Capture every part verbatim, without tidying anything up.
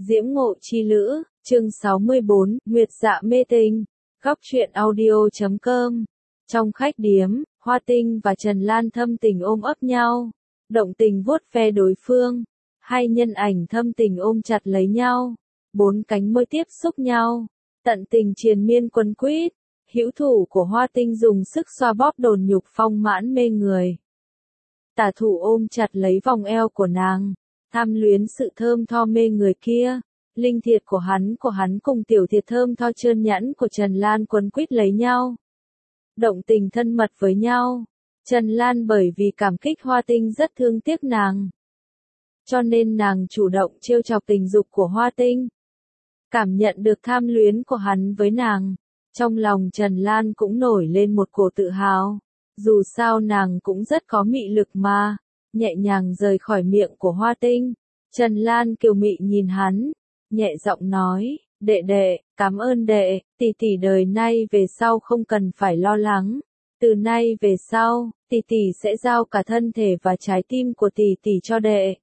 Diễm Ngộ Chi Lữ, chương sáu mươi bốn, Nguyệt Dạ Mê Tình, góc truyện audio chấm com. Trong khách điếm, Hoa Tinh và Trần Lan thâm tình ôm ấp nhau, động tình vuốt ve đối phương, hai nhân ảnh thâm tình ôm chặt lấy nhau, bốn cánh môi tiếp xúc nhau, tận tình triền miên quấn quýt. Hữu thủ của Hoa Tinh dùng sức xoa bóp đồn nhục phong mãn mê người. Tả thủ ôm chặt lấy vòng eo của nàng, tham luyến sự thơm tho mê người kia. Linh thiệt của hắn của hắn cùng tiểu thiệt thơm tho trơn nhẵn của Trần Lan quấn quýt lấy nhau. Động tình thân mật với nhau. Trần Lan bởi vì cảm kích Hoa Tinh rất thương tiếc nàng, cho nên nàng chủ động trêu chọc tình dục của Hoa Tinh. Cảm nhận được tham luyến của hắn với nàng, trong lòng Trần Lan cũng nổi lên một cổ tự hào. Dù sao nàng cũng rất có mị lực mà. Nhẹ nhàng rời khỏi miệng của Hoa Tinh, Trần Lan kiều mị nhìn hắn, nhẹ giọng nói, đệ đệ, cảm ơn đệ, tỷ tỷ đời nay về sau không cần phải lo lắng. Từ nay về sau, tỷ tỷ sẽ giao cả thân thể và trái tim của tỷ tỷ cho đệ.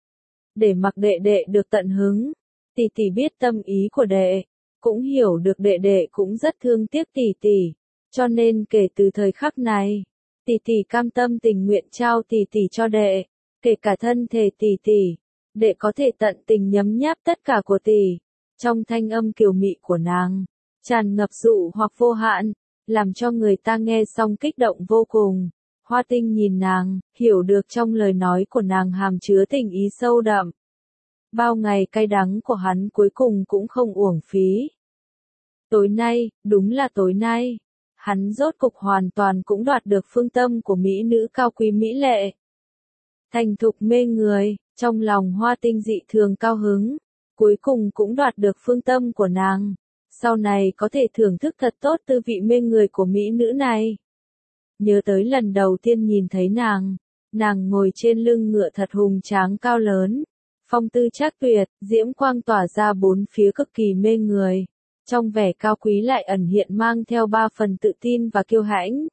Để mặc đệ đệ được tận hứng. Tỷ tỷ biết tâm ý của đệ, cũng hiểu được đệ đệ cũng rất thương tiếc tỷ tỷ, cho nên kể từ thời khắc này, tỷ tỷ cam tâm tình nguyện trao tỷ tỷ cho đệ, kể cả thân thể tỷ tỷ, đệ có thể tận tình nhấm nháp tất cả của tỷ. Trong thanh âm kiều mị của nàng, tràn ngập dụ hoặc vô hạn, làm cho người ta nghe xong kích động vô cùng. Hoa Tinh nhìn nàng, hiểu được trong lời nói của nàng hàm chứa tình ý sâu đậm. Bao ngày cay đắng của hắn cuối cùng cũng không uổng phí. Tối nay, đúng là tối nay, hắn rốt cục hoàn toàn cũng đoạt được phương tâm của mỹ nữ cao quý mỹ lệ. Thành thục mê người, trong lòng Hoa Tinh dị thường cao hứng, cuối cùng cũng đoạt được phương tâm của nàng. Sau này có thể thưởng thức thật tốt tư vị mê người của mỹ nữ này. Nhớ tới lần đầu tiên nhìn thấy nàng, nàng ngồi trên lưng ngựa thật hùng tráng cao lớn. Phong tư trác tuyệt, diễm quang tỏa ra bốn phía cực kỳ mê người. Trong vẻ cao quý lại ẩn hiện mang theo ba phần tự tin và kiêu hãnh.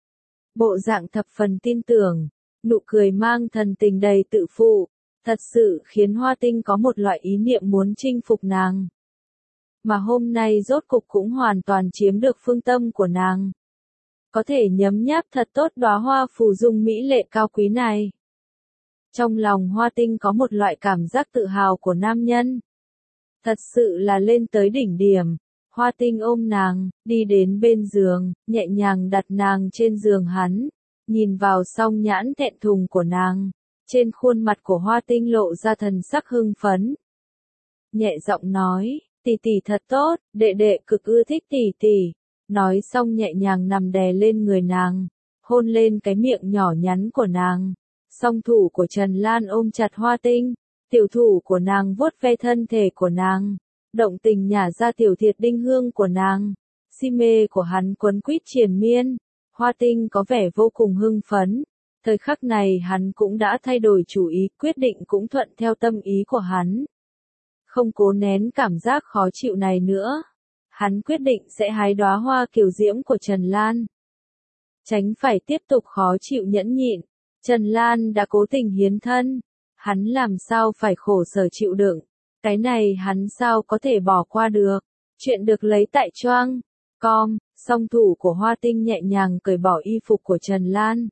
Bộ dạng thập phần tin tưởng, nụ cười mang thần tình đầy tự phụ, thật sự khiến Hoa Tinh có một loại ý niệm muốn chinh phục nàng. Mà hôm nay rốt cục cũng hoàn toàn chiếm được phương tâm của nàng. Có thể nhấm nháp thật tốt đóa hoa phù dung mỹ lệ cao quý này. Trong lòng Hoa Tinh có một loại cảm giác tự hào của nam nhân. Thật sự là lên tới đỉnh điểm. Hoa Tinh ôm nàng, đi đến bên giường, nhẹ nhàng đặt nàng trên giường hắn, nhìn vào song nhãn thẹn thùng của nàng. Trên khuôn mặt của Hoa Tinh lộ ra thần sắc hưng phấn. Nhẹ giọng nói, tỷ tỷ thật tốt, đệ đệ cực ưa thích tỷ tỷ. Nói xong nhẹ nhàng nằm đè lên người nàng, hôn lên cái miệng nhỏ nhắn của nàng. Song thủ của Trần Lan ôm chặt Hoa Tinh, tiểu thủ của nàng vuốt ve thân thể của nàng, động tình nhả ra tiểu thiệt đinh hương của nàng. Si mê của hắn quấn quýt triền miên, Hoa Tinh có vẻ vô cùng hưng phấn. Thời khắc này hắn cũng đã thay đổi chủ ý, quyết định cũng thuận theo tâm ý của hắn. Không cố nén cảm giác khó chịu này nữa, hắn quyết định sẽ hái đóa hoa kiều diễm của Trần Lan. Tránh phải tiếp tục khó chịu nhẫn nhịn. Trần Lan đã cố tình hiến thân, hắn làm sao phải khổ sở chịu đựng, cái này hắn sao có thể bỏ qua được. Chuyện được lấy tại choang com, song thủ của Hoa Tinh nhẹ nhàng cởi bỏ y phục của Trần Lan.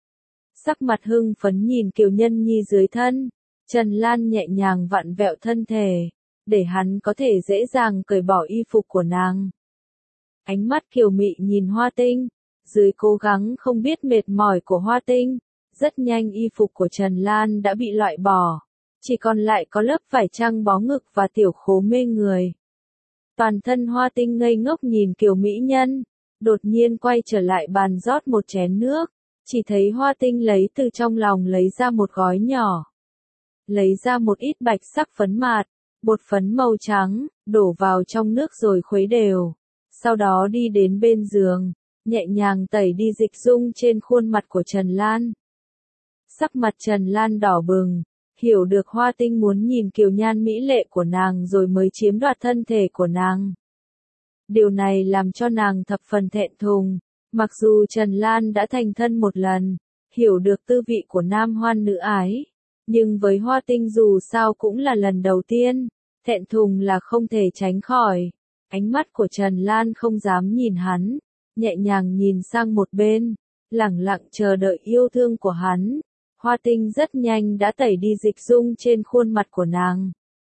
Sắc mặt hưng phấn nhìn kiều nhân nhi dưới thân, Trần Lan nhẹ nhàng vặn vẹo thân thể, để hắn có thể dễ dàng cởi bỏ y phục của nàng. Ánh mắt kiều mị nhìn Hoa Tinh, dưới cố gắng không biết mệt mỏi của Hoa Tinh. Rất nhanh y phục của Trần Lan đã bị loại bỏ, chỉ còn lại có lớp vải trăng bó ngực và tiểu khố mê người. Toàn thân Hoa Tinh ngây ngốc nhìn kiều mỹ nhân, đột nhiên quay trở lại bàn rót một chén nước, chỉ thấy Hoa Tinh lấy từ trong lòng lấy ra một gói nhỏ. Lấy ra một ít bạch sắc phấn mạt, bột phấn màu trắng, đổ vào trong nước rồi khuấy đều. Sau đó đi đến bên giường, nhẹ nhàng tẩy đi dịch dung trên khuôn mặt của Trần Lan. Sắc mặt Trần Lan đỏ bừng, hiểu được Hoa Tinh muốn nhìn kiều nhan mỹ lệ của nàng rồi mới chiếm đoạt thân thể của nàng. Điều này làm cho nàng thập phần thẹn thùng, mặc dù Trần Lan đã thành thân một lần, hiểu được tư vị của nam hoan nữ ái, nhưng với Hoa Tinh dù sao cũng là lần đầu tiên, thẹn thùng là không thể tránh khỏi. Ánh mắt của Trần Lan không dám nhìn hắn, nhẹ nhàng nhìn sang một bên, lẳng lặng chờ đợi yêu thương của hắn. Hoa Tinh rất nhanh đã tẩy đi dịch dung trên khuôn mặt của nàng,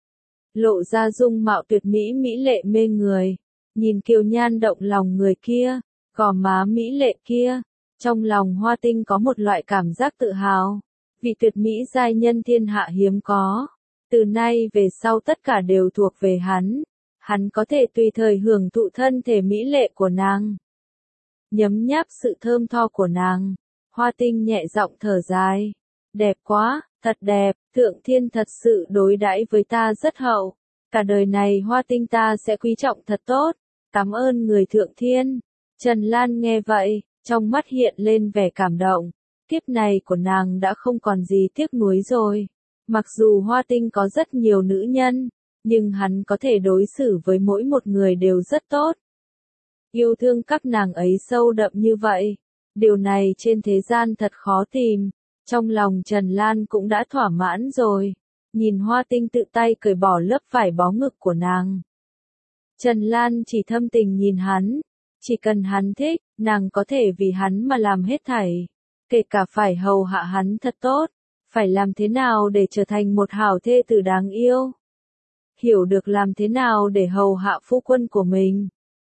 lộ ra dung mạo tuyệt mỹ mỹ lệ mê người. Nhìn kiều nhan động lòng người kia, gò má mỹ lệ kia, trong lòng Hoa Tinh có một loại cảm giác tự hào, vì tuyệt mỹ giai nhân thiên hạ hiếm có. Từ nay về sau tất cả đều thuộc về hắn, hắn có thể tùy thời hưởng thụ thân thể mỹ lệ của nàng, nhấm nháp sự thơm tho của nàng. Hoa Tinh nhẹ giọng thở dài, đẹp quá, thật đẹp, Thượng Thiên thật sự đối đãi với ta rất hậu, cả đời này Hoa Tinh ta sẽ quý trọng thật tốt, cảm ơn người Thượng Thiên. Trần Lan nghe vậy, trong mắt hiện lên vẻ cảm động, kiếp này của nàng đã không còn gì tiếc nuối rồi. Mặc dù Hoa Tinh có rất nhiều nữ nhân, nhưng hắn có thể đối xử với mỗi một người đều rất tốt. Yêu thương các nàng ấy sâu đậm như vậy, điều này trên thế gian thật khó tìm. Trong lòng Trần Lan cũng đã thỏa mãn rồi, nhìn Hoa Tinh tự tay cởi bỏ lớp vải bó ngực của nàng. Trần Lan chỉ thâm tình nhìn hắn, chỉ cần hắn thích, nàng có thể vì hắn mà làm hết thảy, kể cả phải hầu hạ hắn thật tốt, phải làm thế nào để trở thành một hảo thê tử đáng yêu, hiểu được làm thế nào để hầu hạ phu quân của mình,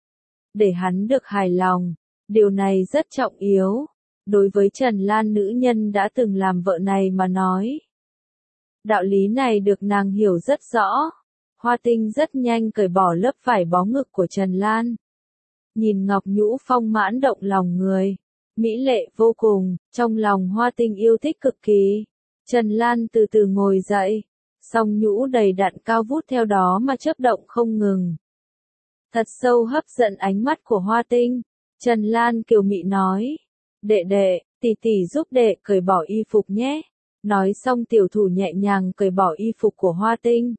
để hắn được hài lòng, điều này rất trọng yếu. Đối với Trần Lan nữ nhân đã từng làm vợ này mà nói, đạo lý này được nàng hiểu rất rõ. Hoa Tinh rất nhanh cởi bỏ lớp vải bó ngực của Trần Lan. Nhìn ngọc nhũ phong mãn động lòng người, mỹ lệ vô cùng, trong lòng Hoa Tinh yêu thích cực kỳ. Trần Lan từ từ ngồi dậy, song nhũ đầy đặn cao vút theo đó mà chớp động không ngừng. Thật sâu hấp dẫn ánh mắt của Hoa Tinh, Trần Lan kiều mị nói, đệ đệ, tỷ tỷ giúp đệ cởi bỏ y phục nhé. Nói xong tiểu thủ nhẹ nhàng cởi bỏ y phục của Hoa Tinh.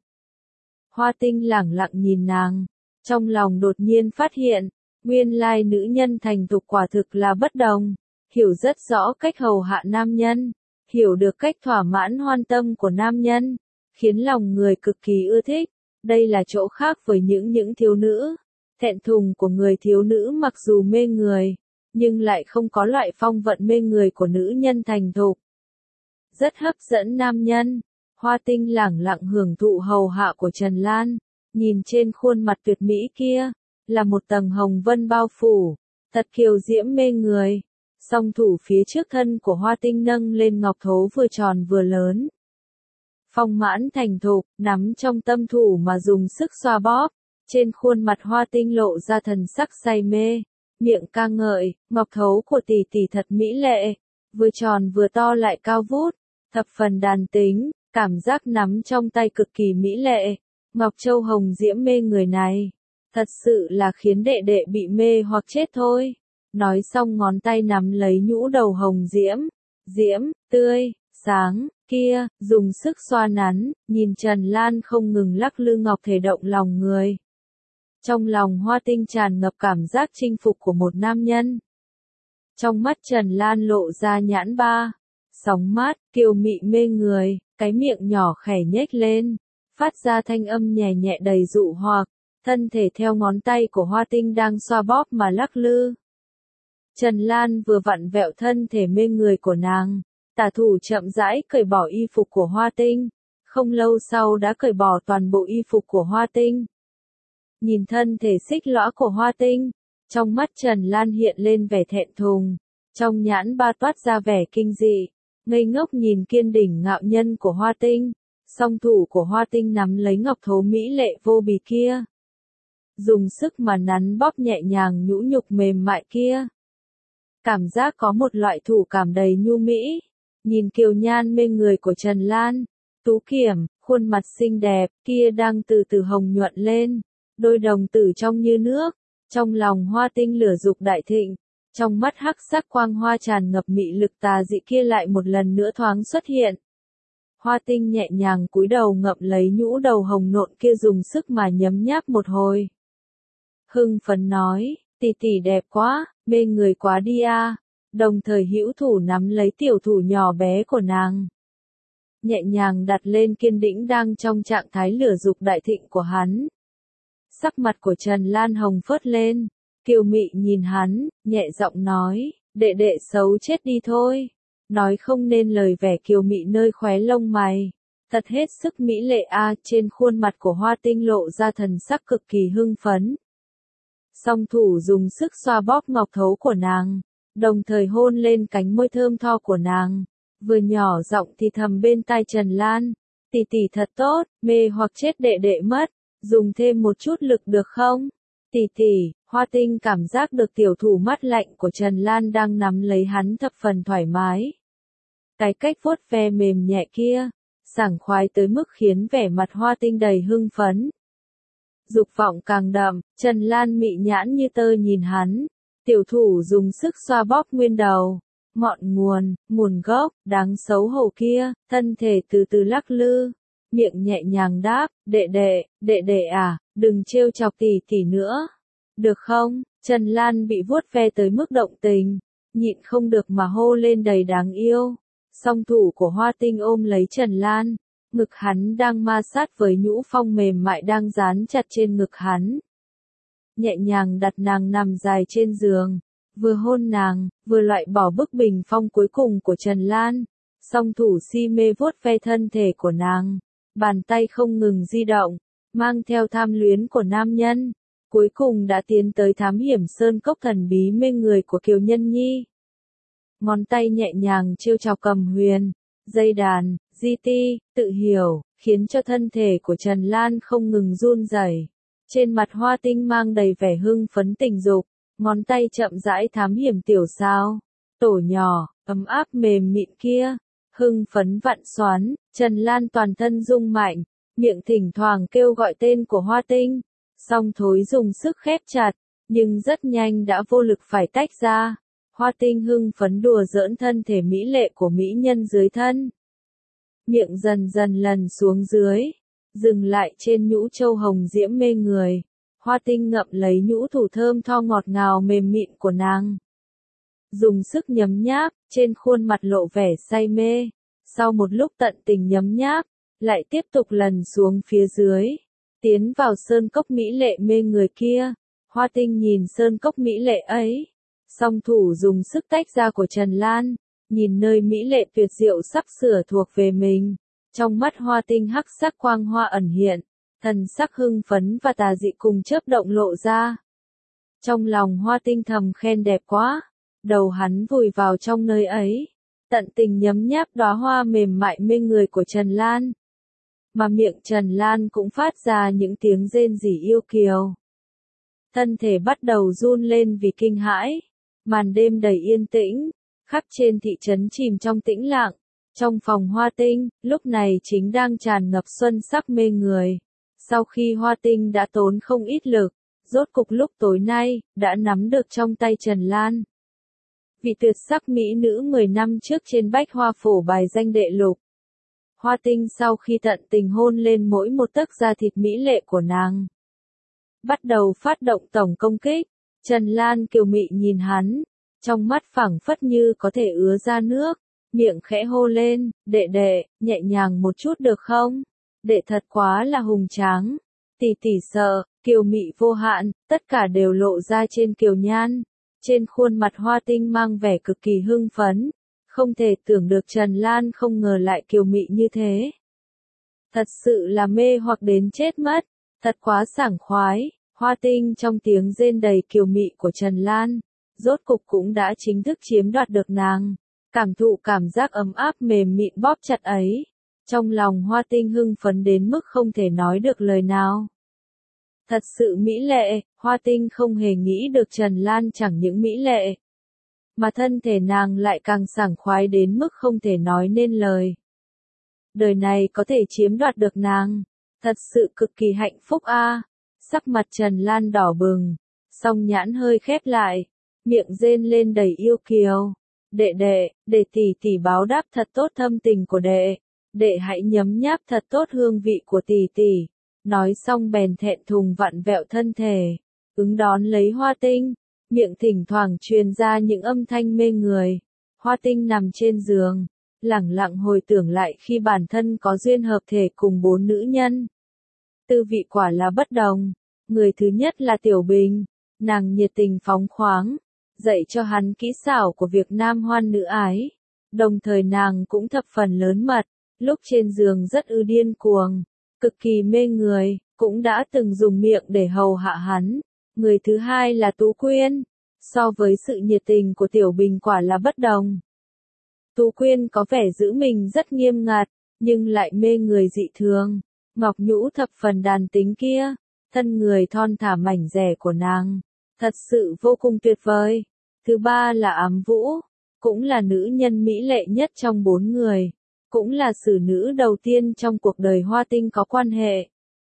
Hoa Tinh lẳng lặng nhìn nàng, trong lòng đột nhiên phát hiện, nguyên lai nữ nhân thành thục quả thực là bất đồng, hiểu rất rõ cách hầu hạ nam nhân, hiểu được cách thỏa mãn hoan tâm của nam nhân, khiến lòng người cực kỳ ưa thích. Đây là chỗ khác với những những thiếu nữ, thẹn thùng của người thiếu nữ mặc dù mê người, nhưng lại không có loại phong vận mê người của nữ nhân thành thục. Rất hấp dẫn nam nhân. Hoa Tinh lẳng lặng hưởng thụ hầu hạ của Trần Lan, nhìn trên khuôn mặt tuyệt mỹ kia, là một tầng hồng vân bao phủ, thật kiều diễm mê người. Song thủ phía trước thân của Hoa Tinh nâng lên ngọc thố vừa tròn vừa lớn. Phong mãn thành thục, nắm trong tâm thủ mà dùng sức xoa bóp, trên khuôn mặt Hoa Tinh lộ ra thần sắc say mê, miệng ca ngợi, ngọc thấu của tỷ tỷ thật mỹ lệ, vừa tròn vừa to lại cao vút, thập phần đàn tính. Cảm giác nắm trong tay cực kỳ mỹ lệ, ngọc châu hồng diễm mê người này, thật sự là khiến đệ đệ bị mê hoặc chết thôi. Nói xong ngón tay nắm lấy nhũ đầu hồng diễm, diễm, tươi, sáng, kia, dùng sức xoa nắn, nhìn Trần Lan không ngừng lắc lư ngọc thể động lòng người. Trong lòng Hoa Tinh tràn ngập cảm giác chinh phục của một nam nhân. Trong mắt Trần Lan lộ ra nhãn ba, sóng mát, kiều mị mê người. Cái miệng nhỏ khẽ nhếch lên, phát ra thanh âm nhẹ nhẹ đầy dụ hoặc, thân thể theo ngón tay của Hoa Tinh đang xoa bóp mà lắc lư. Trần Lan vừa vặn vẹo thân thể mê người của nàng, tả thủ chậm rãi cởi bỏ y phục của Hoa Tinh, không lâu sau đã cởi bỏ toàn bộ y phục của Hoa Tinh. Nhìn thân thể xích lõa của Hoa Tinh, trong mắt Trần Lan hiện lên vẻ thẹn thùng, trong nhãn ba toát ra vẻ kinh dị. Ngây ngốc nhìn kiên đỉnh ngạo nhân của Hoa Tinh, song thủ của Hoa Tinh nắm lấy ngọc thố mỹ lệ vô bì kia, dùng sức mà nắn bóp nhẹ nhàng nhũ nhục mềm mại kia. Cảm giác có một loại thủ cảm đầy nhu mỹ, nhìn kiều nhan mê người của Trần Lan, tú kiểm, khuôn mặt xinh đẹp kia đang từ từ hồng nhuận lên, đôi đồng tử trong như nước, trong lòng Hoa Tinh lửa dục đại thịnh. Trong mắt hắc sắc quang hoa tràn ngập mị lực tà dị kia lại một lần nữa thoáng xuất hiện. Hoa Tinh nhẹ nhàng cúi đầu ngậm lấy nhũ đầu hồng nộn kia dùng sức mà nhấm nháp một hồi. Hưng phấn nói, tỷ tỷ đẹp quá, mê người quá đi a. Đồng thời hữu thủ nắm lấy tiểu thủ nhỏ bé của nàng. nhẹ nhàng đặt lên kiên đĩnh đang trong trạng thái lửa dục đại thịnh của hắn. Sắc mặt của Trần Lan hồng phớt lên, kiều mị nhìn hắn, nhẹ giọng nói, đệ đệ xấu chết đi thôi. Nói không nên lời vẻ kiều mị nơi khóe lông mày. Thật hết sức mỹ lệ a, trên khuôn mặt của Hoa Tinh lộ ra thần sắc cực kỳ hưng phấn. Song thủ dùng sức xoa bóp ngọc thấu của nàng, đồng thời hôn lên cánh môi thơm tho của nàng, vừa nhỏ giọng thì thầm bên tai Trần Lan, tỷ tỷ thật tốt, mê hoặc chết đệ đệ mất, dùng thêm một chút lực được không? Tỷ tỷ, Hoa Tinh cảm giác được tiểu thủ mắt lạnh của Trần Lan đang nắm lấy hắn thập phần thoải mái. Cái cách vuốt ve mềm nhẹ kia, sảng khoái tới mức khiến vẻ mặt Hoa Tinh đầy hưng phấn. Dục vọng càng đậm, Trần Lan mị nhãn như tơ nhìn hắn, tiểu thủ dùng sức xoa bóp nguyên đầu, ngọn nguồn, nguồn gốc, đáng xấu hổ kia, thân thể từ từ lắc lư, miệng nhẹ nhàng đáp, đệ đệ, đệ đệ à, đừng trêu chọc tỷ tỷ nữa, được không? Trần Lan bị vuốt ve tới mức động tình, nhịn không được mà hô lên đầy đáng yêu. Song thủ của Hoa Tinh ôm lấy Trần Lan, ngực hắn đang ma sát với nhũ phong mềm mại đang dán chặt trên ngực hắn. Nhẹ nhàng đặt nàng nằm dài trên giường, vừa hôn nàng, vừa loại bỏ bức bình phong cuối cùng của Trần Lan. Song thủ si mê vuốt ve thân thể của nàng, bàn tay không ngừng di động, mang theo tham luyến của nam nhân. Cuối cùng đã tiến tới thám hiểm sơn cốc thần bí mê người của Kiều Nhân Nhi. Ngón tay nhẹ nhàng trêu chọc cầm huyền, dây đàn, di ti, tự hiểu, khiến cho thân thể của Trần Lan không ngừng run rẩy. Trên mặt Hoa Tinh mang đầy vẻ hưng phấn tình dục, ngón tay chậm rãi thám hiểm tiểu sao, tổ nhỏ, ấm áp mềm mịn kia, hưng phấn vặn xoắn, Trần Lan toàn thân rung mạnh, miệng thỉnh thoảng kêu gọi tên của Hoa Tinh, song thối dùng sức khép chặt, nhưng rất nhanh đã vô lực phải tách ra. Hoa Tinh hưng phấn đùa giỡn thân thể mỹ lệ của mỹ nhân dưới thân. Miệng dần dần lần xuống dưới, dừng lại trên nhũ châu hồng diễm mê người. Hoa Tinh ngậm lấy nhũ thủ thơm tho ngọt ngào mềm mịn của nàng. Dùng sức nhấm nháp, trên khuôn mặt lộ vẻ say mê. Sau một lúc tận tình nhấm nháp, lại tiếp tục lần xuống phía dưới. Tiến vào sơn cốc mỹ lệ mê người kia. Hoa Tinh nhìn sơn cốc mỹ lệ ấy. Song thủ dùng sức tách ra của Trần Lan, nhìn nơi mỹ lệ tuyệt diệu sắp sửa thuộc về mình. Trong mắt Hoa Tinh hắc sắc quang hoa ẩn hiện, thần sắc hưng phấn và tà dị cùng chớp động lộ ra. Trong lòng Hoa Tinh thầm khen đẹp quá, đầu hắn vùi vào trong nơi ấy, tận tình nhấm nháp đóa hoa mềm mại mê người của Trần Lan. Mà miệng Trần Lan cũng phát ra những tiếng rên rỉ yêu kiều. Thân thể bắt đầu run lên vì kinh hãi. Màn đêm đầy yên tĩnh, khắp trên thị trấn chìm trong tĩnh lặng. Trong phòng Hoa Tinh, lúc này chính đang tràn ngập xuân sắc mê người. Sau khi Hoa Tinh đã tốn không ít lực, rốt cục lúc tối nay, đã nắm được trong tay Trần Lan. Vị tuyệt sắc mỹ nữ mười năm trước trên bách hoa phổ bài danh đệ lục. Hoa Tinh sau khi tận tình hôn lên mỗi một tấc da thịt mỹ lệ của nàng, bắt đầu phát động tổng công kích. Trần Lan kiều mị nhìn hắn, trong mắt phảng phất như có thể ứa ra nước, miệng khẽ hô lên, đệ đệ, nhẹ nhàng một chút được không? Đệ thật quá là hùng tráng, tỷ tỷ sợ, kiều mị vô hạn, tất cả đều lộ ra trên kiều nhan. Trên khuôn mặt Hoa Tinh mang vẻ cực kỳ hưng phấn, không thể tưởng được Trần Lan không ngờ lại kiều mị như thế. Thật sự là mê hoặc đến chết mất, thật quá sảng khoái. Hoa Tinh trong tiếng rên đầy kiều mị của Trần Lan, rốt cục cũng đã chính thức chiếm đoạt được nàng. Cảm thụ cảm giác ấm áp mềm mịn bóp chặt ấy. Trong lòng Hoa Tinh hưng phấn đến mức không thể nói được lời nào. Thật sự mỹ lệ, Hoa Tinh không hề nghĩ được Trần Lan chẳng những mỹ lệ, mà thân thể nàng lại càng sảng khoái đến mức không thể nói nên lời. Đời này có thể chiếm đoạt được nàng, thật sự cực kỳ hạnh phúc a. Sắc mặt Trần Lan đỏ bừng, song nhãn hơi khép lại, miệng rên lên đầy yêu kiều. Đệ đệ, để tỷ tỷ báo đáp thật tốt thâm tình của đệ, đệ hãy nhấm nháp thật tốt hương vị của tỷ tỷ. Nói xong bèn thẹn thùng vặn vẹo thân thể, ứng đón lấy Hoa Tinh, miệng thỉnh thoảng truyền ra những âm thanh mê người. Hoa Tinh nằm trên giường, lẳng lặng hồi tưởng lại khi bản thân có duyên hợp thể cùng bốn nữ nhân. Tư vị quả là bất đồng. Người thứ nhất là Tiểu Bình, nàng nhiệt tình phóng khoáng, dạy cho hắn kỹ xảo của việc nam hoan nữ ái. Đồng thời nàng cũng thập phần lớn mật, lúc trên giường rất ư điên cuồng, cực kỳ mê người, cũng đã từng dùng miệng để hầu hạ hắn. Người thứ hai là Tú Quyên, so với sự nhiệt tình của Tiểu Bình quả là bất đồng. Tú Quyên có vẻ giữ mình rất nghiêm ngặt, nhưng lại mê người dị thường. Ngọc Nhũ thập phần đàn tính kia, thân người thon thả mảnh dẻ của nàng, thật sự vô cùng tuyệt vời. Thứ ba là Ám Vũ, cũng là nữ nhân mỹ lệ nhất trong bốn người, cũng là xử nữ đầu tiên trong cuộc đời Hoa Tinh có quan hệ.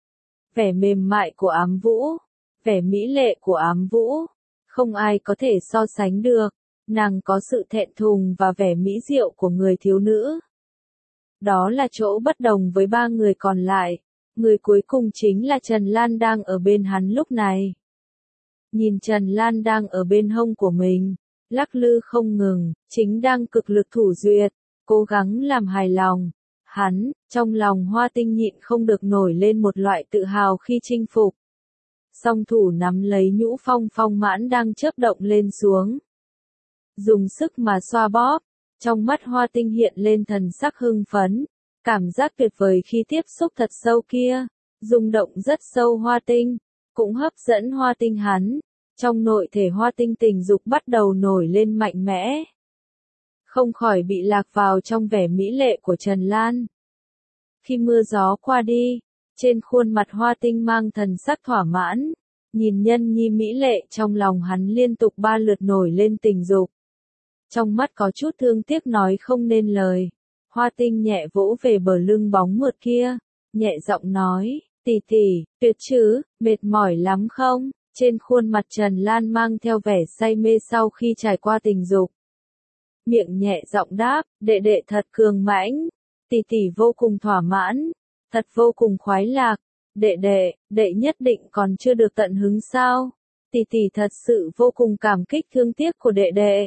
Vẻ mềm mại của Ám Vũ, vẻ mỹ lệ của Ám Vũ, không ai có thể so sánh được. Nàng có sự thẹn thùng và vẻ mỹ diệu của người thiếu nữ. Đó là chỗ bất đồng với ba người còn lại. Người cuối cùng chính là Trần Lan đang ở bên hắn lúc này. Nhìn Trần Lan đang ở bên hông của mình, lắc lư không ngừng, chính đang cực lực thủ duyệt, cố gắng làm hài lòng. Hắn, trong lòng Hoa Tinh nhịn không được nổi lên một loại tự hào khi chinh phục. Song thủ nắm lấy nhũ phong phong mãn đang chớp động lên xuống. Dùng sức mà xoa bóp, trong mắt Hoa Tinh hiện lên thần sắc hưng phấn, cảm giác tuyệt vời khi tiếp xúc thật sâu kia, rung động rất sâu Hoa Tinh, cũng hấp dẫn Hoa Tinh hắn, trong nội thể Hoa Tinh tình dục bắt đầu nổi lên mạnh mẽ. Không khỏi bị lạc vào trong vẻ mỹ lệ của Trần Lan. Khi mưa gió qua đi, trên khuôn mặt Hoa Tinh mang thần sắc thỏa mãn, nhìn nhân nhi mỹ lệ trong lòng hắn liên tục ba lượt nổi lên tình dục. Trong mắt có chút thương tiếc nói không nên lời. Hoa Tinh nhẹ vỗ về bờ lưng bóng mượt kia, nhẹ giọng nói, tỷ tỷ, tuyệt chứ, mệt mỏi lắm không? Trên khuôn mặt Trần Lan mang theo vẻ say mê sau khi trải qua tình dục. Miệng nhẹ giọng đáp, đệ đệ thật cường mãnh, tỷ tỷ vô cùng thỏa mãn, thật vô cùng khoái lạc, đệ đệ, đệ nhất định còn chưa được tận hứng sao? Tỷ tỷ thật sự vô cùng cảm kích thương tiếc của đệ đệ.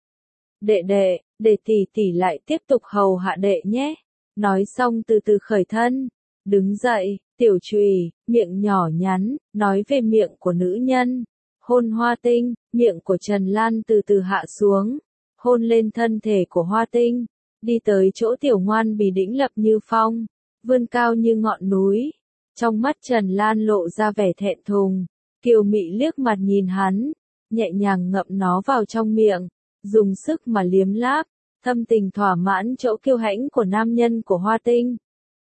Đệ đệ, để tỷ tỷ lại tiếp tục hầu hạ đệ nhé. Nói xong từ từ khởi thân, đứng dậy, tiểu chùy, miệng nhỏ nhắn, nói về miệng của nữ nhân. Hôn Hoa Tinh, miệng của Trần Lan từ từ hạ xuống, hôn lên thân thể của Hoa Tinh, đi tới chỗ tiểu ngoan bì đĩnh lập như phong, vươn cao như ngọn núi. Trong mắt Trần Lan lộ ra vẻ thẹn thùng, kiều mị liếc mặt nhìn hắn, nhẹ nhàng ngậm nó vào trong miệng, dùng sức mà liếm láp, thâm tình thỏa mãn chỗ kiêu hãnh của nam nhân của Hoa Tinh.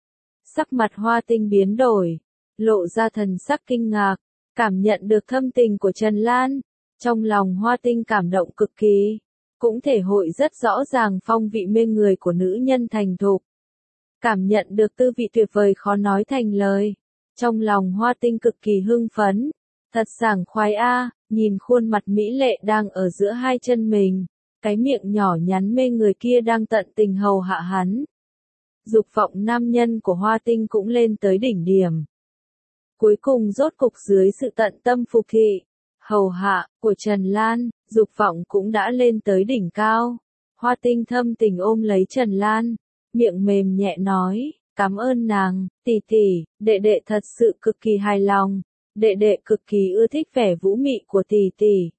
Sắc mặt Hoa Tinh biến đổi, lộ ra thần sắc kinh ngạc, cảm nhận được thâm tình của Trần Lan, trong lòng Hoa Tinh cảm động cực kỳ, cũng thể hội rất rõ ràng phong vị mê người của nữ nhân thành thục. Cảm nhận được tư vị tuyệt vời khó nói thành lời, trong lòng Hoa Tinh cực kỳ hưng phấn, thật sảng khoái a, nhìn khuôn mặt mỹ lệ đang ở giữa hai chân mình, cái miệng nhỏ nhắn mê người kia đang tận tình hầu hạ hắn. Dục vọng nam nhân của Hoa Tinh cũng lên tới đỉnh điểm. Cuối cùng rốt cục dưới sự tận tâm phục thị, hầu hạ của Trần Lan, dục vọng cũng đã lên tới đỉnh cao. Hoa Tinh thâm tình ôm lấy Trần Lan, miệng mềm nhẹ nói, cảm ơn nàng, tỷ tỷ, đệ đệ thật sự cực kỳ hài lòng, đệ đệ cực kỳ ưa thích vẻ vũ mị của tỷ tỷ.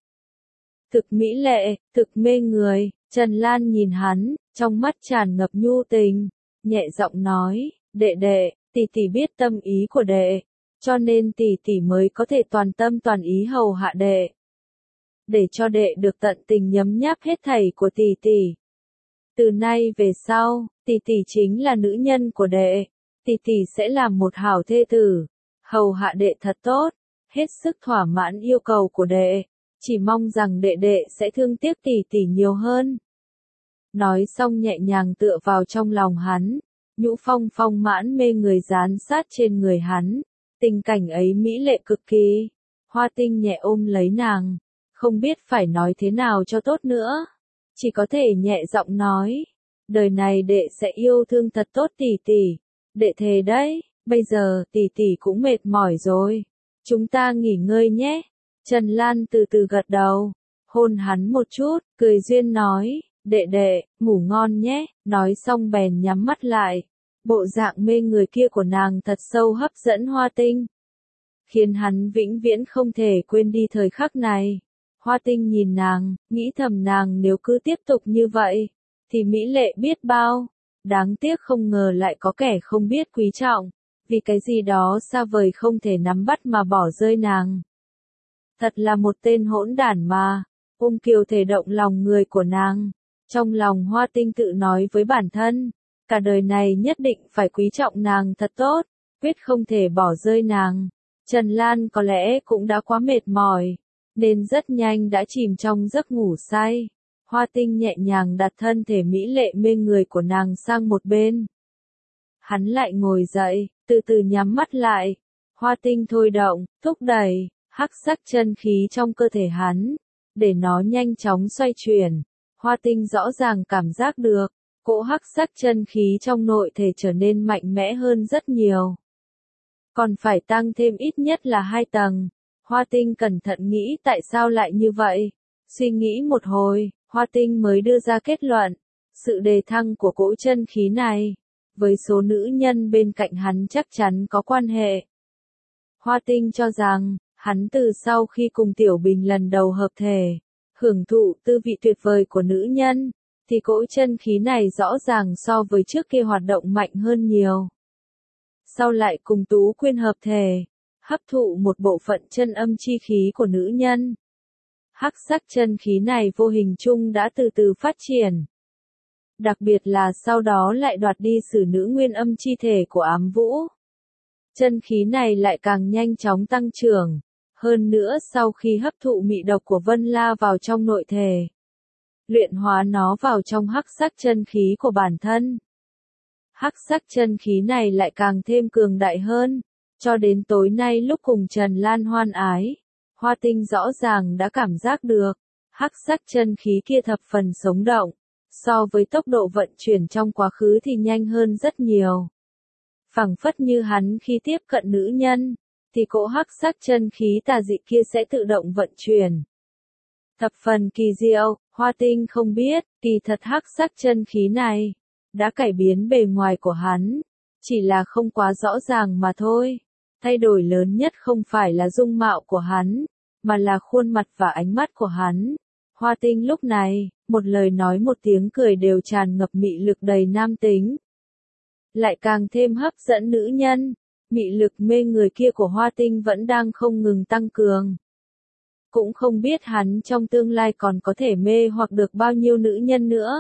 Thực mỹ lệ, thực mê người, Trần Lan nhìn hắn, trong mắt tràn ngập nhu tình, nhẹ giọng nói, đệ đệ, tỷ tỷ biết tâm ý của đệ, cho nên tỷ tỷ mới có thể toàn tâm toàn ý hầu hạ đệ. Để cho đệ được tận tình nhấm nháp hết thảy của tỷ tỷ. Từ nay về sau, tỷ tỷ chính là nữ nhân của đệ, tỷ tỷ sẽ làm một hảo thê tử, hầu hạ đệ thật tốt, hết sức thỏa mãn yêu cầu của đệ, chỉ mong rằng đệ đệ sẽ thương tiếc tỷ tỷ nhiều hơn. Nói xong nhẹ nhàng tựa vào trong lòng hắn, nhũ phong phong mãn mê người dán sát trên người hắn, tình cảnh ấy mỹ lệ cực kỳ. Hoa Tinh nhẹ ôm lấy nàng, không biết phải nói thế nào cho tốt nữa, chỉ có thể nhẹ giọng nói, đời này đệ sẽ yêu thương thật tốt tỷ tỷ, đệ thề đấy, bây giờ tỷ tỷ cũng mệt mỏi rồi, chúng ta nghỉ ngơi nhé. Trần Lan từ từ gật đầu, hôn hắn một chút, cười duyên nói, đệ đệ, ngủ ngon nhé, nói xong bèn nhắm mắt lại. Bộ dạng mê người kia của nàng thật sâu hấp dẫn Hoa Tinh, khiến hắn vĩnh viễn không thể quên đi thời khắc này. Hoa Tinh nhìn nàng, nghĩ thầm nàng nếu cứ tiếp tục như vậy, thì mỹ lệ biết bao. Đáng tiếc không ngờ lại có kẻ không biết quý trọng, vì cái gì đó xa vời không thể nắm bắt mà bỏ rơi nàng. Thật là một tên hỗn đản mà, ung kiều thể động lòng người của nàng. Trong lòng Hoa Tinh tự nói với bản thân, cả đời này nhất định phải quý trọng nàng thật tốt, quyết không thể bỏ rơi nàng. Trần Lan có lẽ cũng đã quá mệt mỏi, nên rất nhanh đã chìm trong giấc ngủ say. Hoa Tinh nhẹ nhàng đặt thân thể mỹ lệ mê người của nàng sang một bên. Hắn lại ngồi dậy, từ từ nhắm mắt lại. Hoa Tinh thôi động, thúc đẩy, hắc sắc chân khí trong cơ thể hắn, để nó nhanh chóng xoay chuyển. Hoa Tinh rõ ràng cảm giác được, cỗ hắc sắc chân khí trong nội thể trở nên mạnh mẽ hơn rất nhiều. Còn phải tăng thêm ít nhất là hai tầng. Hoa Tinh cẩn thận nghĩ tại sao lại như vậy. Suy nghĩ một hồi, Hoa Tinh mới đưa ra kết luận. Sự đề thăng của cỗ chân khí này, với số nữ nhân bên cạnh hắn chắc chắn có quan hệ. Hoa Tinh cho rằng, hắn từ sau khi cùng Tiểu Bình lần đầu hợp thể, hưởng thụ tư vị tuyệt vời của nữ nhân, thì cỗ chân khí này rõ ràng so với trước kia hoạt động mạnh hơn nhiều. Sau lại cùng Tú Quyên hợp thể, hấp thụ một bộ phận chân âm chi khí của nữ nhân. Hắc sắc chân khí này vô hình chung đã từ từ phát triển. Đặc biệt là sau đó lại đoạt đi sử nữ nguyên âm chi thể của Ám Vũ. Chân khí này lại càng nhanh chóng tăng trưởng. Hơn nữa sau khi hấp thụ mị độc của Vân La vào trong nội thể, luyện hóa nó vào trong hắc sắc chân khí của bản thân. Hắc sắc chân khí này lại càng thêm cường đại hơn. Cho đến tối nay lúc cùng Trần Lan hoan ái, Hoa Tinh rõ ràng đã cảm giác được, hắc sắc chân khí kia thập phần sống động, so với tốc độ vận chuyển trong quá khứ thì nhanh hơn rất nhiều. Phảng phất như hắn khi tiếp cận nữ nhân, thì cỗ hắc sắc chân khí tà dị kia sẽ tự động vận chuyển. Thập phần kỳ diệu, Hoa Tinh không biết, kỳ thật hắc sắc chân khí này đã cải biến bề ngoài của hắn, chỉ là không quá rõ ràng mà thôi. Thay đổi lớn nhất không phải là dung mạo của hắn, mà là khuôn mặt và ánh mắt của hắn. Hoa Tinh lúc này, một lời nói một tiếng cười đều tràn ngập mị lực đầy nam tính. Lại càng thêm hấp dẫn nữ nhân, mị lực mê người kia của Hoa Tinh vẫn đang không ngừng tăng cường. Cũng không biết hắn trong tương lai còn có thể mê hoặc được bao nhiêu nữ nhân nữa.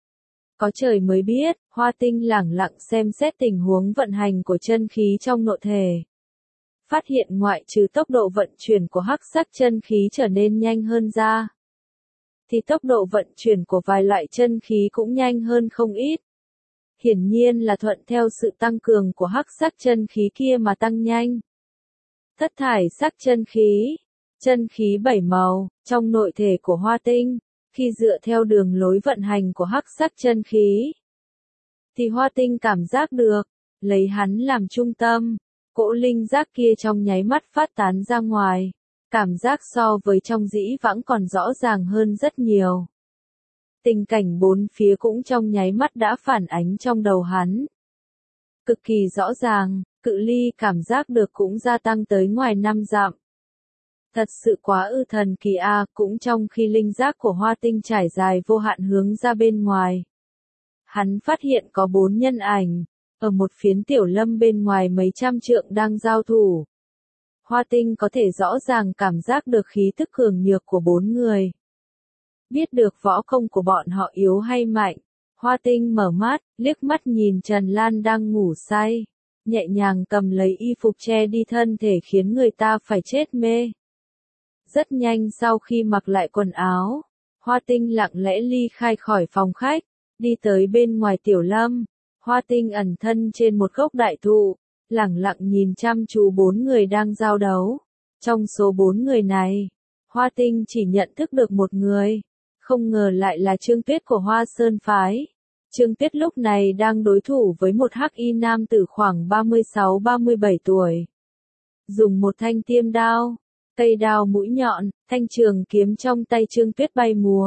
Có trời mới biết, Hoa Tinh lẳng lặng xem xét tình huống vận hành của chân khí trong nội thể. Phát hiện ngoại trừ tốc độ vận chuyển của hắc sắc chân khí trở nên nhanh hơn ra, thì tốc độ vận chuyển của vài loại chân khí cũng nhanh hơn không ít. Hiển nhiên là thuận theo sự tăng cường của hắc sắc chân khí kia mà tăng nhanh. Thất thải sắc chân khí, chân khí bảy màu, trong nội thể của Hoa Tinh, khi dựa theo đường lối vận hành của hắc sắc chân khí, thì Hoa Tinh cảm giác được, lấy hắn làm trung tâm, cỗ linh giác kia trong nháy mắt phát tán ra ngoài, cảm giác so với trong dĩ vãng còn rõ ràng hơn rất nhiều. Tình cảnh bốn phía cũng trong nháy mắt đã phản ánh trong đầu hắn. Cực kỳ rõ ràng, cự ly cảm giác được cũng gia tăng tới ngoài năm dặm. Thật sự quá ư thần kỳ a, cũng trong khi linh giác của Hoa Tinh trải dài vô hạn hướng ra bên ngoài. Hắn phát hiện có bốn nhân ảnh, ở một phiến tiểu lâm bên ngoài mấy trăm trượng đang giao thủ. Hoa Tinh có thể rõ ràng cảm giác được khí tức cường nhược của bốn người. Biết được võ công của bọn họ yếu hay mạnh, Hoa Tinh mở mắt, liếc mắt nhìn Trần Lan đang ngủ say, nhẹ nhàng cầm lấy y phục che đi thân thể khiến người ta phải chết mê. Rất nhanh sau khi mặc lại quần áo, Hoa Tinh lặng lẽ ly khai khỏi phòng khách, đi tới bên ngoài tiểu lâm. Hoa Tinh ẩn thân trên một gốc đại thụ, lẳng lặng nhìn chăm chú bốn người đang giao đấu. Trong số bốn người này, Hoa Tinh chỉ nhận thức được một người, không ngờ lại là Trương Tuyết của Hoa Sơn Phái. Trương Tuyết lúc này đang đối thủ với một hắc y nam tử khoảng ba mươi sáu ba mươi bảy tuổi. Dùng một thanh tiêm đao, cây đao mũi nhọn, thanh trường kiếm trong tay Trương Tuyết bay múa,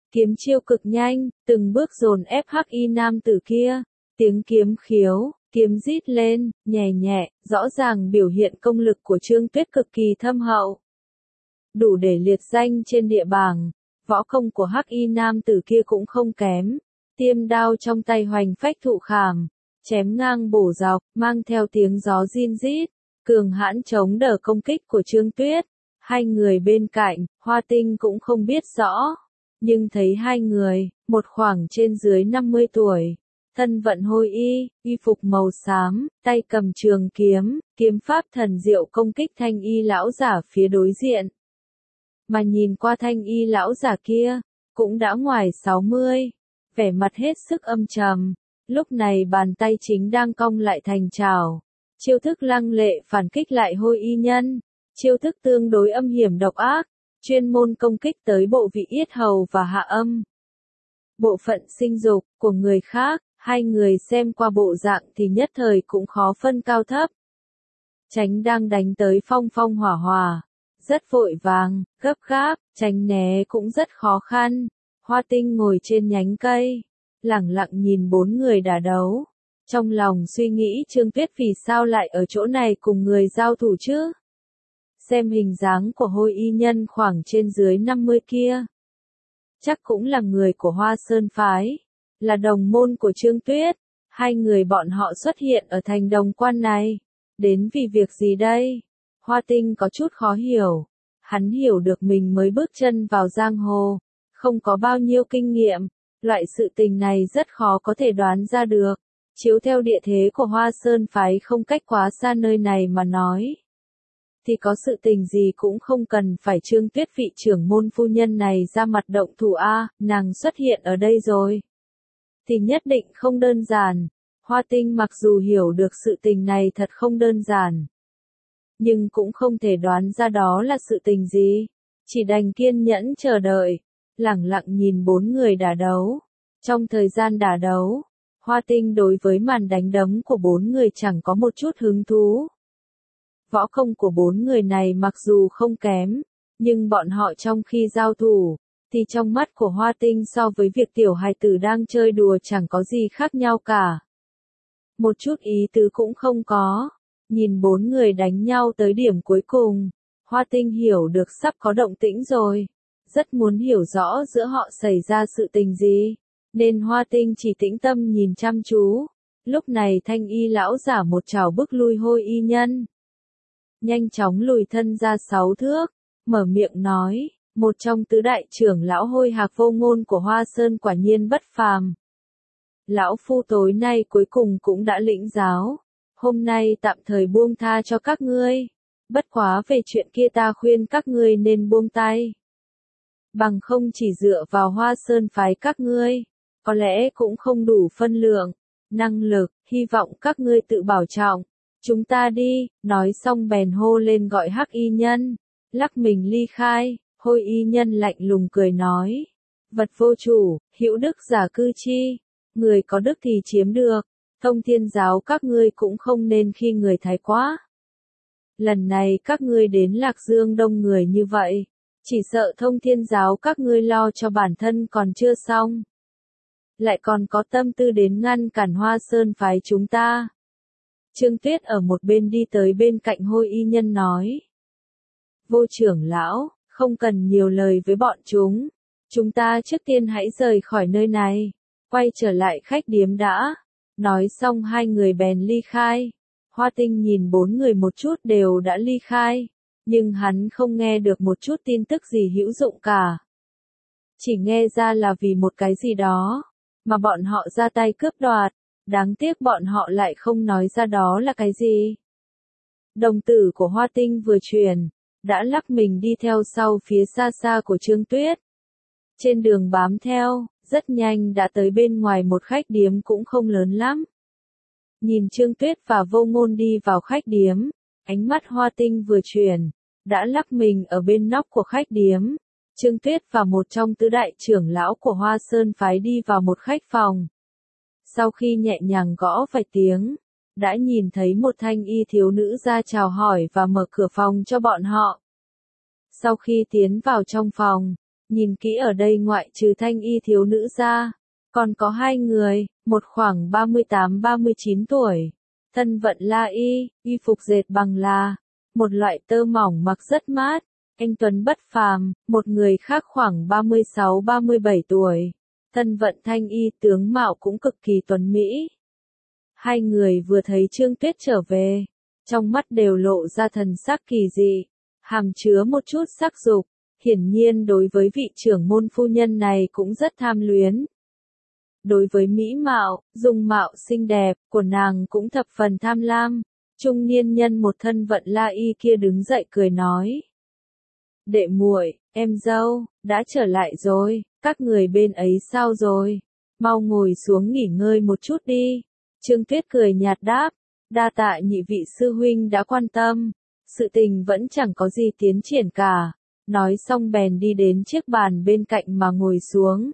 kiếm chiêu cực nhanh, từng bước dồn ép hắc y nam tử kia, tiếng kiếm khiếu, kiếm rít lên, nhẹ nhẹ, rõ ràng biểu hiện công lực của Trương Tuyết cực kỳ thâm hậu. Đủ để liệt danh trên địa bảng, võ công của hắc y nam tử kia cũng không kém, tiêm đao trong tay hoành phách thụ khảm, chém ngang bổ dọc, mang theo tiếng gió rin rít, cường hãn chống đỡ công kích của Trương Tuyết. Hai người bên cạnh, Hoa Tinh cũng không biết rõ, nhưng thấy hai người, một khoảng trên dưới năm mươi tuổi, thân vận hôi y, y phục màu xám, tay cầm trường kiếm, kiếm pháp thần diệu công kích thanh y lão giả phía đối diện. Mà nhìn qua thanh y lão giả kia, cũng đã ngoài sáu mươi, vẻ mặt hết sức âm trầm, lúc này bàn tay chính đang cong lại thành chảo, chiêu thức lăng lệ phản kích lại hôi y nhân, chiêu thức tương đối âm hiểm độc ác, chuyên môn công kích tới bộ vị yết hầu và hạ âm. Bộ phận sinh dục của người khác, hai người xem qua bộ dạng thì nhất thời cũng khó phân cao thấp. Tránh đang đánh tới phong phong hỏa hỏa, rất vội vàng, gấp gáp, tránh né cũng rất khó khăn. Hoa Tinh ngồi trên nhánh cây, lẳng lặng nhìn bốn người đả đấu. Trong lòng suy nghĩ Trương Tuyết vì sao lại ở chỗ này cùng người giao thủ chứ? Xem hình dáng của hôi y nhân khoảng trên dưới năm mươi kia. Chắc cũng là người của Hoa Sơn Phái, là đồng môn của Trương Tuyết. Hai người bọn họ xuất hiện ở thành Đồng Quan này. Đến vì việc gì đây? Hoa Tinh có chút khó hiểu. Hắn hiểu được mình mới bước chân vào giang hồ, không có bao nhiêu kinh nghiệm. Loại sự tình này rất khó có thể đoán ra được. Chiếu theo địa thế của Hoa Sơn Phái không cách quá xa nơi này mà nói, thì có sự tình gì cũng không cần phải Trương Tuyết vị trưởng môn phu nhân này ra mặt động thủ a, nàng xuất hiện ở đây rồi. Thì nhất định không đơn giản. Hoa Tinh mặc dù hiểu được sự tình này thật không đơn giản, nhưng cũng không thể đoán ra đó là sự tình gì. Chỉ đành kiên nhẫn chờ đợi, lẳng lặng nhìn bốn người đả đấu. Trong thời gian đả đấu, Hoa Tinh đối với màn đánh đấm của bốn người chẳng có một chút hứng thú. Võ công của bốn người này mặc dù không kém, nhưng bọn họ trong khi giao thủ, thì trong mắt của Hoa Tinh so với việc tiểu hài tử đang chơi đùa chẳng có gì khác nhau cả. Một chút ý tứ cũng không có. Nhìn bốn người đánh nhau tới điểm cuối cùng, Hoa Tinh hiểu được sắp có động tĩnh rồi. Rất muốn hiểu rõ giữa họ xảy ra sự tình gì, nên Hoa Tinh chỉ tĩnh tâm nhìn chăm chú. Lúc này thanh y lão giả một trảo bức lui hôi y nhân, nhanh chóng lùi thân ra sáu thước, mở miệng nói, một trong tứ đại trưởng lão Hôi Hạc Vô Ngôn của Hoa Sơn quả nhiên bất phàm. Lão phu tối nay cuối cùng cũng đã lĩnh giáo, hôm nay tạm thời buông tha cho các ngươi, bất quá về chuyện kia ta khuyên các ngươi nên buông tay. Bằng không chỉ dựa vào Hoa Sơn Phái các ngươi, có lẽ cũng không đủ phân lượng, năng lực, hy vọng các ngươi tự bảo trọng. Chúng ta đi, nói xong bèn hô lên gọi hắc y nhân, lắc mình ly khai. Hôi y nhân lạnh lùng cười nói, vật vô chủ, hữu đức giả cư chi, người có đức thì chiếm được, Thông Thiên giáo các ngươi cũng không nên khi người thái quá. Lần này các ngươi đến Lạc Dương đông người như vậy, chỉ sợ Thông Thiên giáo các ngươi lo cho bản thân còn chưa xong, lại còn có tâm tư đến ngăn cản Hoa Sơn Phái chúng ta. Trương Tuyết ở một bên đi tới bên cạnh hôi y nhân nói, vô trưởng lão, không cần nhiều lời với bọn chúng, chúng ta trước tiên hãy rời khỏi nơi này, quay trở lại khách điếm đã. Nói xong hai người bèn ly khai. Hoa Tinh nhìn bốn người một chút đều đã ly khai, nhưng hắn không nghe được một chút tin tức gì hữu dụng cả. Chỉ nghe ra là vì một cái gì đó, mà bọn họ ra tay cướp đoạt, đáng tiếc bọn họ lại không nói ra đó là cái gì. Đồng tử của Hoa Tinh vừa chuyển, đã lắc mình đi theo sau phía xa xa của Trương Tuyết. Trên đường bám theo, rất nhanh đã tới bên ngoài một khách điếm cũng không lớn lắm. Nhìn Trương Tuyết và Vô Ngôn đi vào khách điếm, ánh mắt Hoa Tinh vừa chuyển, đã lắc mình ở bên nóc của khách điếm. Trương Tuyết và một trong tứ đại trưởng lão của Hoa Sơn Phái đi vào một khách phòng. Sau khi nhẹ nhàng gõ vài tiếng, đã nhìn thấy một thanh y thiếu nữ ra chào hỏi và mở cửa phòng cho bọn họ. Sau khi tiến vào trong phòng, Nhìn kỹ ở đây ngoại trừ thanh y thiếu nữ ra, còn có hai người, một khoảng ba mươi tám ba mươi chín tuổi, thân vận la y, y phục dệt bằng là, một loại tơ mỏng mặc rất mát, anh tuấn bất phàm, một người khác khoảng ba mươi sáu ba mươi bảy tuổi, thân vận thanh y tướng mạo cũng cực kỳ tuấn mỹ. Hai người vừa thấy Trương Tuyết trở về, trong mắt đều lộ ra thần sắc kỳ dị, hàm chứa một chút sắc dục, hiển nhiên đối với vị trưởng môn phu nhân này cũng rất tham luyến. Đối với mỹ mạo, dung mạo xinh đẹp của nàng cũng thập phần tham lam, trung niên nhân một thân vận la y kia đứng dậy cười nói. Đệ muội, em dâu, đã trở lại rồi, các người bên ấy sao rồi? Mau ngồi xuống nghỉ ngơi một chút đi. Trương Tuyết cười nhạt đáp, đa tạ nhị vị sư huynh đã quan tâm, sự tình vẫn chẳng có gì tiến triển cả. Nói xong bèn đi đến chiếc bàn bên cạnh mà ngồi xuống.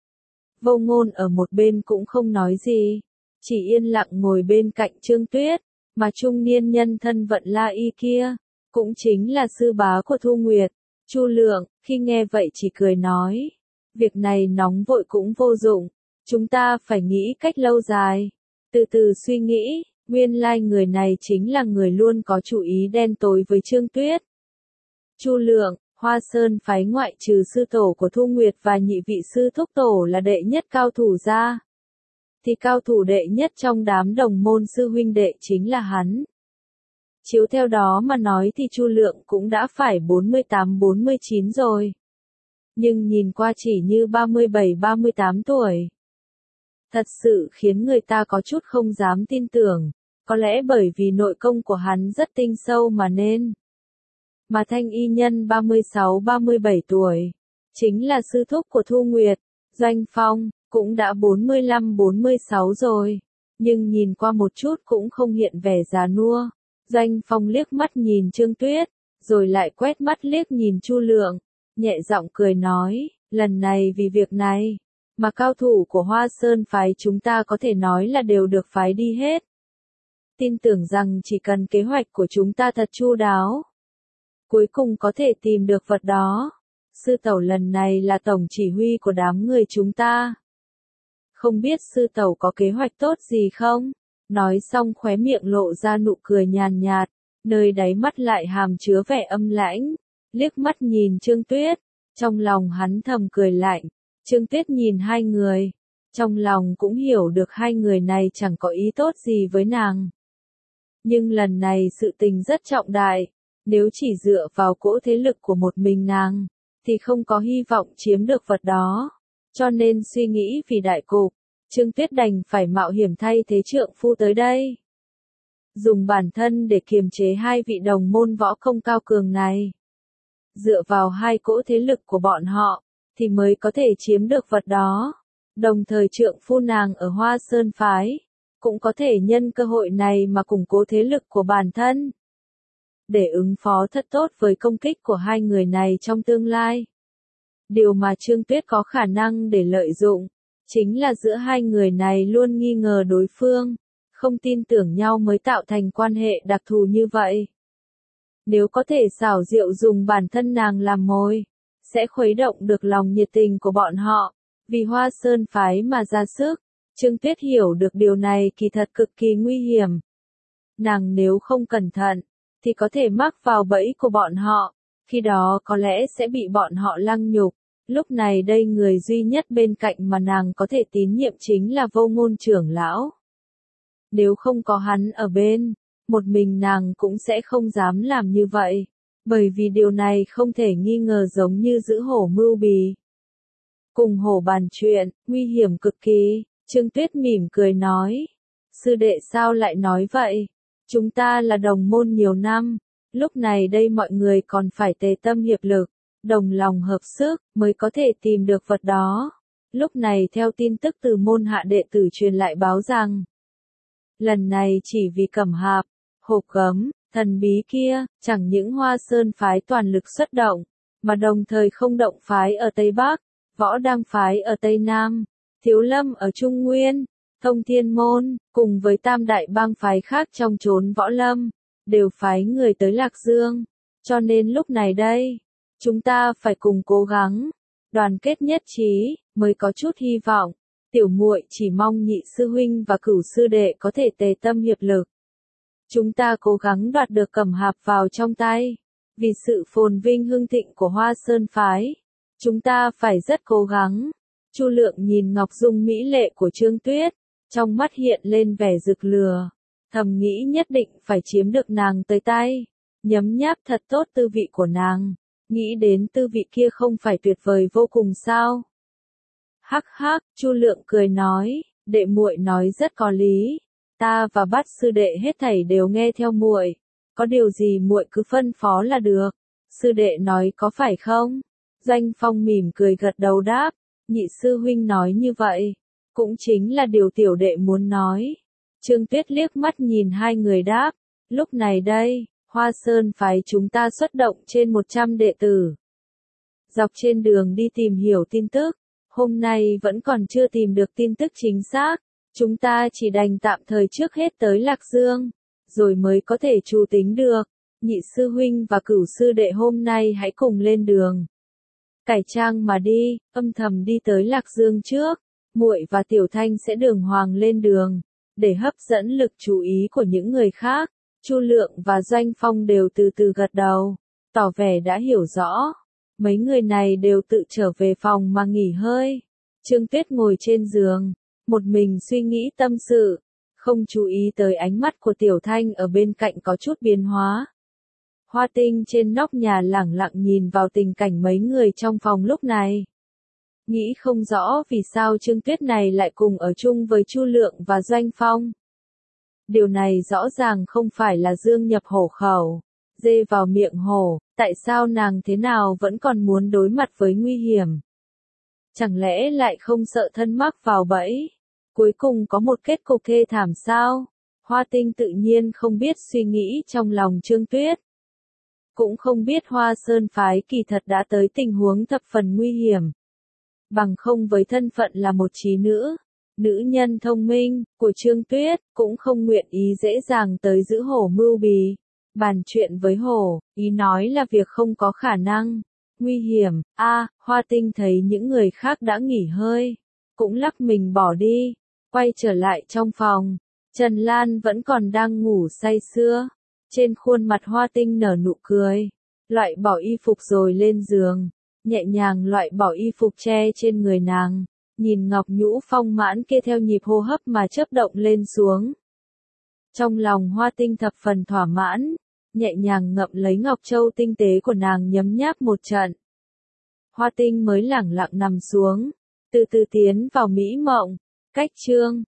Vô Ngôn ở một bên cũng không nói gì, chỉ yên lặng ngồi bên cạnh Trương Tuyết, mà trung niên nhân thân vận la y kia, cũng chính là sư bá của Thu Nguyệt, Chu Lượng, khi nghe vậy chỉ cười nói, việc này nóng vội cũng vô dụng, chúng ta phải nghĩ cách lâu dài, từ từ suy nghĩ, nguyên lai người này chính là người luôn có chủ ý đen tối với Trương Tuyết. Chu Lượng, Hoa Sơn phái ngoại trừ sư tổ của Thu Nguyệt và nhị vị sư thúc tổ là đệ nhất cao thủ ra, thì cao thủ đệ nhất trong đám đồng môn sư huynh đệ chính là hắn. Chiếu theo đó mà nói thì Chu Lượng cũng đã phải bốn mươi tám bốn mươi chín rồi. Nhưng nhìn qua chỉ như ba mươi bảy ba mươi tám tuổi. Thật sự khiến người ta có chút không dám tin tưởng, có lẽ bởi vì nội công của hắn rất tinh sâu mà nên. Mà thanh y nhân ba mươi sáu ba mươi bảy tuổi, chính là sư thúc của Thu Nguyệt, Doanh Phong, cũng đã bốn mươi lăm bốn mươi sáu rồi, nhưng nhìn qua một chút cũng không hiện vẻ già nua. Doanh Phong liếc mắt nhìn Trương Tuyết, rồi lại quét mắt liếc nhìn Chu Lượng, nhẹ giọng cười nói, lần này vì việc này, mà cao thủ của Hoa Sơn phái chúng ta có thể nói là đều được phái đi hết. Tin tưởng rằng chỉ cần kế hoạch của chúng ta thật chu đáo, cuối cùng có thể tìm được vật đó. Sư tẩu lần này là tổng chỉ huy của đám người chúng ta. Không biết sư tẩu có kế hoạch tốt gì không? Nói xong khóe miệng lộ ra nụ cười nhàn nhạt, nơi đáy mắt lại hàm chứa vẻ âm lãnh, liếc mắt nhìn Trương Tuyết, trong lòng hắn thầm cười lạnh. Trương Tuyết nhìn hai người, trong lòng cũng hiểu được hai người này chẳng có ý tốt gì với nàng. Nhưng lần này sự tình rất trọng đại, nếu chỉ dựa vào cỗ thế lực của một mình nàng, thì không có hy vọng chiếm được vật đó. Cho nên suy nghĩ vì đại cục, Trương Tuyết đành phải mạo hiểm thay thế trượng phu tới đây. Dùng bản thân để kiềm chế hai vị đồng môn võ công cao cường này. Dựa vào hai cỗ thế lực của bọn họ, thì mới có thể chiếm được vật đó. Đồng thời trượng phu nàng ở Hoa Sơn phái, cũng có thể nhân cơ hội này mà củng cố thế lực của bản thân. Để ứng phó thật tốt với công kích của hai người này trong tương lai. Điều mà Trương Tuyết có khả năng để lợi dụng, chính là giữa hai người này luôn nghi ngờ đối phương, không tin tưởng nhau mới tạo thành quan hệ đặc thù như vậy. Nếu có thể xảo diệu dùng bản thân nàng làm mồi, sẽ khuấy động được lòng nhiệt tình của bọn họ, vì Hoa Sơn phái mà ra sức. Trương Tuyết hiểu được điều này kỳ thật cực kỳ nguy hiểm. Nàng nếu không cẩn thận, thì có thể mắc vào bẫy của bọn họ, khi đó có lẽ sẽ bị bọn họ lăng nhục. Lúc này đây người duy nhất bên cạnh mà nàng có thể tín nhiệm chính là Vô Ngôn trưởng lão. Nếu không có hắn ở bên, một mình nàng cũng sẽ không dám làm như vậy, bởi vì điều này không thể nghi ngờ giống như giữ hổ mưu bì. Cùng hổ bàn chuyện, nguy hiểm cực kỳ, Trương Tuyết mỉm cười nói. Sư đệ sao lại nói vậy? Chúng ta là đồng môn nhiều năm, lúc này đây mọi người còn phải tề tâm hiệp lực, đồng lòng hợp sức, mới có thể tìm được vật đó. Lúc này theo tin tức từ môn hạ đệ tử truyền lại báo rằng, lần này chỉ vì Cẩm Hạp, Hộp Gấm, thần bí kia, chẳng những Hoa Sơn phái toàn lực xuất động, mà đồng thời không động phái ở Tây Bắc, Võ Đăng phái ở Tây Nam, Thiếu Lâm ở Trung Nguyên, Thông Thiên Môn, cùng với tam đại bang phái khác trong chốn Võ Lâm, đều phái người tới Lạc Dương. Cho nên lúc này đây, chúng ta phải cùng cố gắng, đoàn kết nhất trí, mới có chút hy vọng. Tiểu muội chỉ mong nhị sư huynh và cửu sư đệ có thể tề tâm hiệp lực. Chúng ta cố gắng đoạt được Cẩm Hạp vào trong tay. Vì sự phồn vinh hưng thịnh của Hoa Sơn phái, chúng ta phải rất cố gắng. Chu Lượng nhìn Ngọc Dung mỹ lệ của Trương Tuyết, trong mắt hiện lên vẻ rực lửa, thầm nghĩ nhất định phải chiếm được nàng tới tay, nhấm nháp thật tốt tư vị của nàng, nghĩ đến tư vị kia không phải tuyệt vời vô cùng sao? Hắc hắc, Chu Lượng cười nói, đệ muội nói rất có lý, ta và Bát sư đệ hết thảy đều nghe theo muội, có điều gì muội cứ phân phó là được. Sư đệ nói có phải không? Doanh Phong mỉm cười gật đầu đáp, nhị sư huynh nói như vậy, cũng chính là điều tiểu đệ muốn nói. Trương Tuyết liếc mắt nhìn hai người đáp, lúc này đây, Hoa Sơn phái chúng ta xuất động trên một trăm đệ tử. Dọc trên đường đi tìm hiểu tin tức, hôm nay vẫn còn chưa tìm được tin tức chính xác, chúng ta chỉ đành tạm thời trước hết tới Lạc Dương, rồi mới có thể chủ tính được. Nhị sư huynh và cửu sư đệ hôm nay hãy cùng lên đường. Cải trang mà đi, âm thầm đi tới Lạc Dương trước, muội và Tiểu Thanh sẽ đường hoàng lên đường, để hấp dẫn lực chú ý của những người khác. Chu Lượng và Doanh Phong đều từ từ gật đầu, tỏ vẻ đã hiểu rõ. Mấy người này đều tự trở về phòng mà nghỉ hơi. Trương Tuyết ngồi trên giường, một mình suy nghĩ tâm sự, không chú ý tới ánh mắt của Tiểu Thanh ở bên cạnh có chút biến hóa. Hoa Tinh trên nóc nhà lẳng lặng nhìn vào tình cảnh mấy người trong phòng lúc này. Nghĩ không rõ vì sao Trương Tuyết này lại cùng ở chung với Chu Lượng và Doanh Phong. Điều này rõ ràng không phải là dương nhập hổ khẩu, dê vào miệng hổ, tại sao nàng thế nào vẫn còn muốn đối mặt với nguy hiểm? Chẳng lẽ lại không sợ thân mắc vào bẫy? Cuối cùng có một kết cục thê thảm sao? Hoa Tinh tự nhiên không biết suy nghĩ trong lòng Trương Tuyết. Cũng không biết Hoa Sơn phái kỳ thật đã tới tình huống thập phần nguy hiểm. Bằng không với thân phận là một trí nữ, nữ nhân thông minh, của Trương Tuyết, cũng không nguyện ý dễ dàng tới giữ hổ mưu bì. Bàn chuyện với hổ, ý nói là việc không có khả năng. Nguy hiểm, a à, Hoa Tinh thấy những người khác đã nghỉ hơi, cũng lắc mình bỏ đi, quay trở lại trong phòng. Trần Lan vẫn còn đang ngủ say sưa. Trên khuôn mặt Hoa Tinh nở nụ cười, loại bỏ y phục rồi lên giường, nhẹ nhàng loại bỏ y phục che trên người nàng, nhìn ngọc nhũ phong mãn kia theo nhịp hô hấp mà chớp động lên xuống. Trong lòng Hoa Tinh thập phần thỏa mãn, nhẹ nhàng ngậm lấy ngọc châu tinh tế của nàng nhấm nháp một trận. Hoa Tinh mới lẳng lặng nằm xuống, từ từ tiến vào mỹ mộng. Cách chương